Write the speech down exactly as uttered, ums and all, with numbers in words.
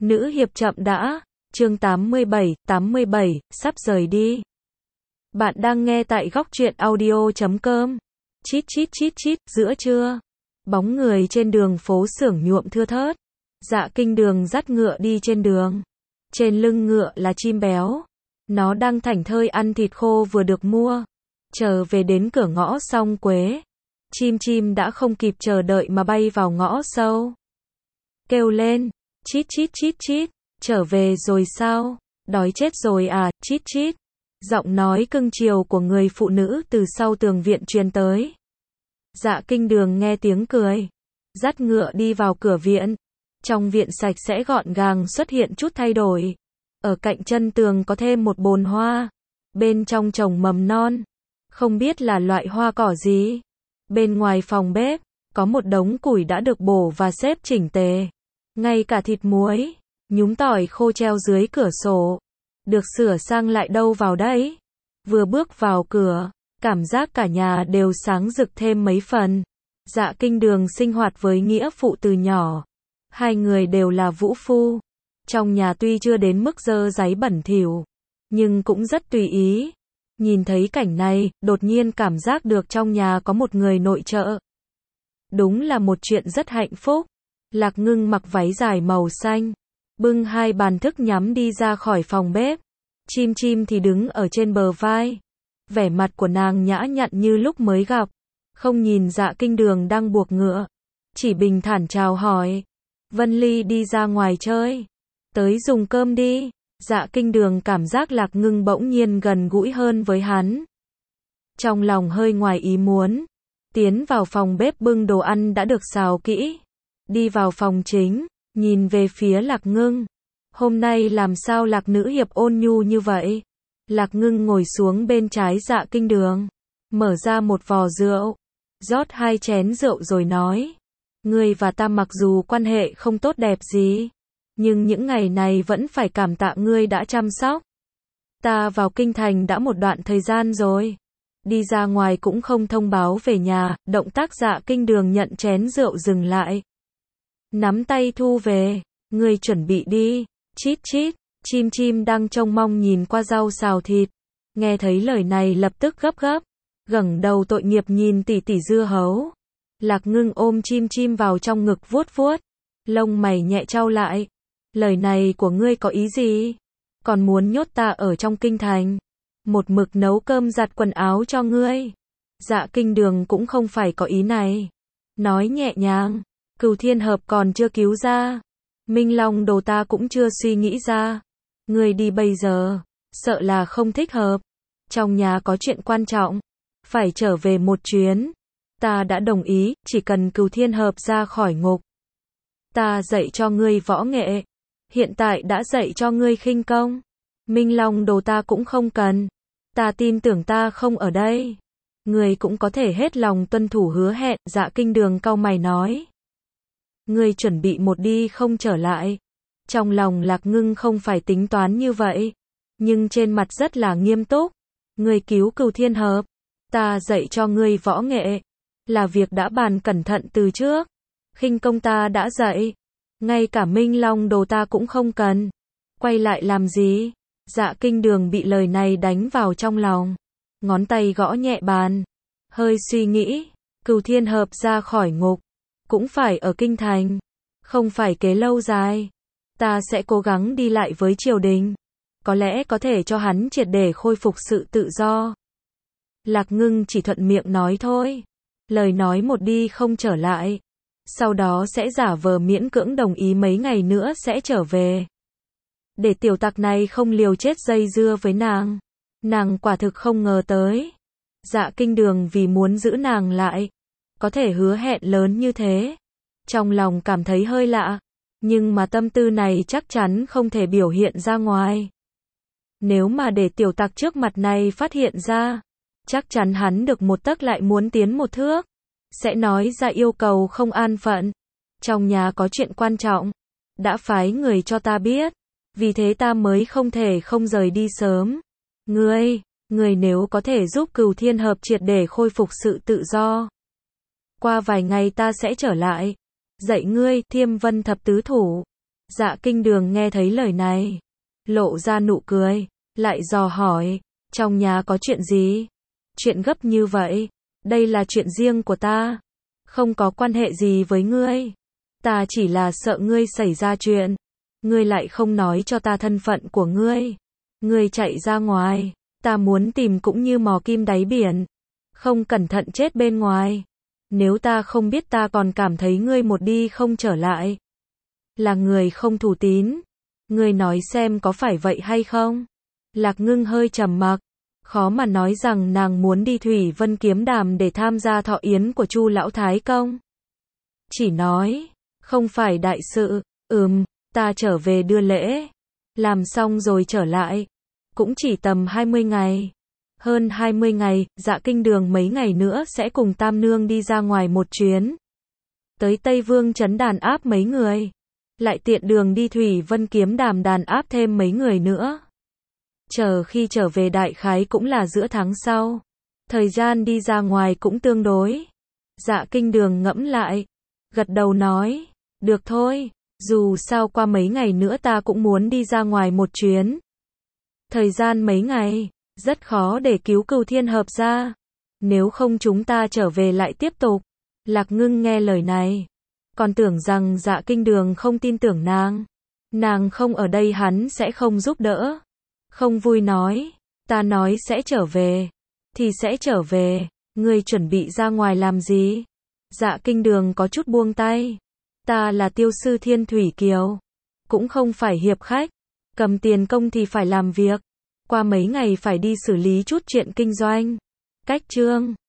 Nữ hiệp chậm đã, chương tám mươi bảy, tám mươi bảy, sắp rời đi. Bạn đang nghe tại góc truyện audio chấm com. Chít chít chít chít, giữa trưa. Bóng người trên đường phố xưởng nhuộm thưa thớt. Dạ Kinh Đường dắt ngựa đi trên đường. Trên lưng ngựa là chim béo. Nó đang thảnh thơi ăn thịt khô vừa được mua. Chờ về đến cửa ngõ Song Quế. Chim chim đã không kịp chờ đợi mà bay vào ngõ sâu. Kêu lên, chít chít chít chít, trở về rồi sao? Đói chết rồi à, chít chít. Giọng nói cưng chiều của người phụ nữ từ sau tường viện truyền tới. Dạ Kinh Đường nghe tiếng cười, dắt ngựa đi vào cửa viện. Trong viện sạch sẽ gọn gàng xuất hiện chút thay đổi. Ở cạnh chân tường có thêm một bồn hoa. Bên trong trồng mầm non. Không biết là loại hoa cỏ gì. Bên ngoài phòng bếp, có một đống củi đã được bổ và xếp chỉnh tề. Ngay cả thịt muối, nhúng tỏi khô treo dưới cửa sổ. Được sửa sang lại đâu vào đấy. Vừa bước vào cửa, cảm giác cả nhà đều sáng rực thêm mấy phần. Dạ Kinh Đường sinh hoạt với nghĩa phụ từ nhỏ. Hai người đều là vũ phu. Trong nhà tuy chưa đến mức dơ dáy bẩn thỉu, nhưng cũng rất tùy ý. Nhìn thấy cảnh này, đột nhiên cảm giác được trong nhà có một người nội trợ. Đúng là một chuyện rất hạnh phúc. Lạc Ngưng mặc váy dài màu xanh, bưng hai bàn thức nhắm đi ra khỏi phòng bếp. Chim chim thì đứng ở trên bờ vai. Vẻ mặt của nàng nhã nhặn như lúc mới gặp. Không nhìn Dạ Kinh Đường đang buộc ngựa. Chỉ bình thản chào hỏi. Vân Ly đi ra ngoài chơi. Tới dùng cơm đi. Dạ Kinh Đường cảm giác Lạc Ngưng bỗng nhiên gần gũi hơn với hắn. Trong lòng hơi ngoài ý muốn. Tiến vào phòng bếp bưng đồ ăn đã được xào kỹ. Đi vào phòng chính, nhìn về phía Lạc Ngưng. Hôm nay làm sao Lạc nữ hiệp ôn nhu như vậy? Lạc Ngưng ngồi xuống bên trái Dạ Kinh Đường. Mở ra một vò rượu. Rót hai chén rượu rồi nói. Ngươi và ta mặc dù quan hệ không tốt đẹp gì. Nhưng những ngày này vẫn phải cảm tạ ngươi đã chăm sóc. Ta vào kinh thành đã một đoạn thời gian rồi. Đi ra ngoài cũng không thông báo về nhà. Động tác Dạ Kinh Đường nhận chén rượu dừng lại. Nắm tay thu về. Ngươi chuẩn bị đi. Chít chít. Chim chim đang trông mong nhìn qua rau xào thịt. Nghe thấy lời này lập tức gấp gấp. Gẩng đầu tội nghiệp nhìn tỷ tỷ dưa hấu. Lạc Ngưng ôm chim chim vào trong ngực vuốt vuốt. Lông mày nhẹ chau lại. Lời này của ngươi có ý gì? Còn muốn nhốt ta ở trong kinh thành. Một mực nấu cơm giặt quần áo cho ngươi. Dạ Kinh Đường cũng không phải có ý này. Nói nhẹ nhàng. Cửu Thiên Hợp còn chưa cứu ra. Minh Long Đồ ta cũng chưa suy nghĩ ra. Ngươi đi bây giờ, sợ là không thích hợp. Trong nhà có chuyện quan trọng. Phải trở về một chuyến. Ta đã đồng ý, chỉ cần Cửu Thiên Hợp ra khỏi ngục. Ta dạy cho ngươi võ nghệ. Hiện tại đã dạy cho ngươi khinh công. Minh Long Đồ ta cũng không cần. Ta tin tưởng ta không ở đây. Ngươi cũng có thể hết lòng tuân thủ hứa hẹn. Dạ Kinh Đường cau mày nói. Ngươi chuẩn bị một đi không trở lại. Trong lòng Lạc Ngưng không phải tính toán như vậy. Nhưng trên mặt rất là nghiêm túc. Ngươi cứu Cửu Thiên Hợp. Ta dạy cho ngươi võ nghệ. Là việc đã bàn cẩn thận từ trước. Khinh công ta đã dạy. Ngay cả Minh Long Đồ ta cũng không cần. Quay lại làm gì? Dạ Kinh Đường bị lời này đánh vào trong lòng. Ngón tay gõ nhẹ bàn. Hơi suy nghĩ. Cửu Thiên Hợp ra khỏi ngục. Cũng phải ở kinh thành. Không phải kế lâu dài. Ta sẽ cố gắng đi lại với triều đình. Có lẽ có thể cho hắn triệt để khôi phục sự tự do. Lạc Ngưng chỉ thuận miệng nói thôi. Lời nói một đi không trở lại. Sau đó sẽ giả vờ miễn cưỡng đồng ý mấy ngày nữa sẽ trở về. Để tiểu tặc này không liều chết dây dưa với nàng. Nàng quả thực không ngờ tới. Dạ Kinh Đường vì muốn giữ nàng lại. Có thể hứa hẹn lớn như thế. Trong lòng cảm thấy hơi lạ. Nhưng mà tâm tư này chắc chắn không thể biểu hiện ra ngoài. Nếu mà để tiểu tặc trước mặt này phát hiện ra. Chắc chắn hắn được một tấc lại muốn tiến một thước. Sẽ nói ra yêu cầu không an phận. Trong nhà có chuyện quan trọng. Đã phái người cho ta biết. Vì thế ta mới không thể không rời đi sớm. Ngươi, ngươi nếu có thể giúp Cửu Thiên Hợp triệt để khôi phục sự tự do. Qua vài ngày ta sẽ trở lại. Dạy ngươi Thiêm Vân Thập Tứ Thủ. Dạ Kinh Đường nghe thấy lời này, lộ ra nụ cười, lại dò hỏi, trong nhà có chuyện gì? Chuyện gấp như vậy, đây là chuyện riêng của ta, không có quan hệ gì với ngươi. Ta chỉ là sợ ngươi xảy ra chuyện, ngươi lại không nói cho ta thân phận của ngươi. Ngươi chạy ra ngoài, ta muốn tìm cũng như mò kim đáy biển, không cẩn thận chết bên ngoài. Nếu ta không biết ta còn cảm thấy ngươi một đi không trở lại, là người không thủ tín. Ngươi nói xem có phải vậy hay không? Lạc Ngưng hơi trầm mặc, khó mà nói rằng nàng muốn đi Thủy Vân Kiếm Đàm để tham gia thọ yến của Chu lão thái công. Chỉ nói, không phải đại sự, ừm, ta trở về đưa lễ, làm xong rồi trở lại, cũng chỉ tầm hai mươi ngày. Hơn hai mươi ngày, Dạ Kinh Đường mấy ngày nữa sẽ cùng Tam Nương đi ra ngoài một chuyến. Tới Tây Vương trấn đàn áp mấy người, lại tiện đường đi Thủy Vân Kiếm Đàm đàn áp thêm mấy người nữa. Chờ khi trở về đại khái cũng là giữa tháng sau. Thời gian đi ra ngoài cũng tương đối. Dạ Kinh Đường ngẫm lại, gật đầu nói, được thôi, dù sao qua mấy ngày nữa ta cũng muốn đi ra ngoài một chuyến. Thời gian mấy ngày, rất khó để cứu Cửu Thiên Hợp ra. Nếu không chúng ta trở về lại tiếp tục. Lạc Ngưng nghe lời này, còn tưởng rằng Dạ Kinh Đường không tin tưởng nàng. Nàng không ở đây hắn sẽ không giúp đỡ. Không vui nói, ta nói sẽ trở về, thì sẽ trở về, ngươi chuẩn bị ra ngoài làm gì? Dạ Kinh Đường có chút buông tay, ta là tiêu sư Thiên Thủy Kiều, cũng không phải hiệp khách, cầm tiền công thì phải làm việc, qua mấy ngày phải đi xử lý chút chuyện kinh doanh. Cách chương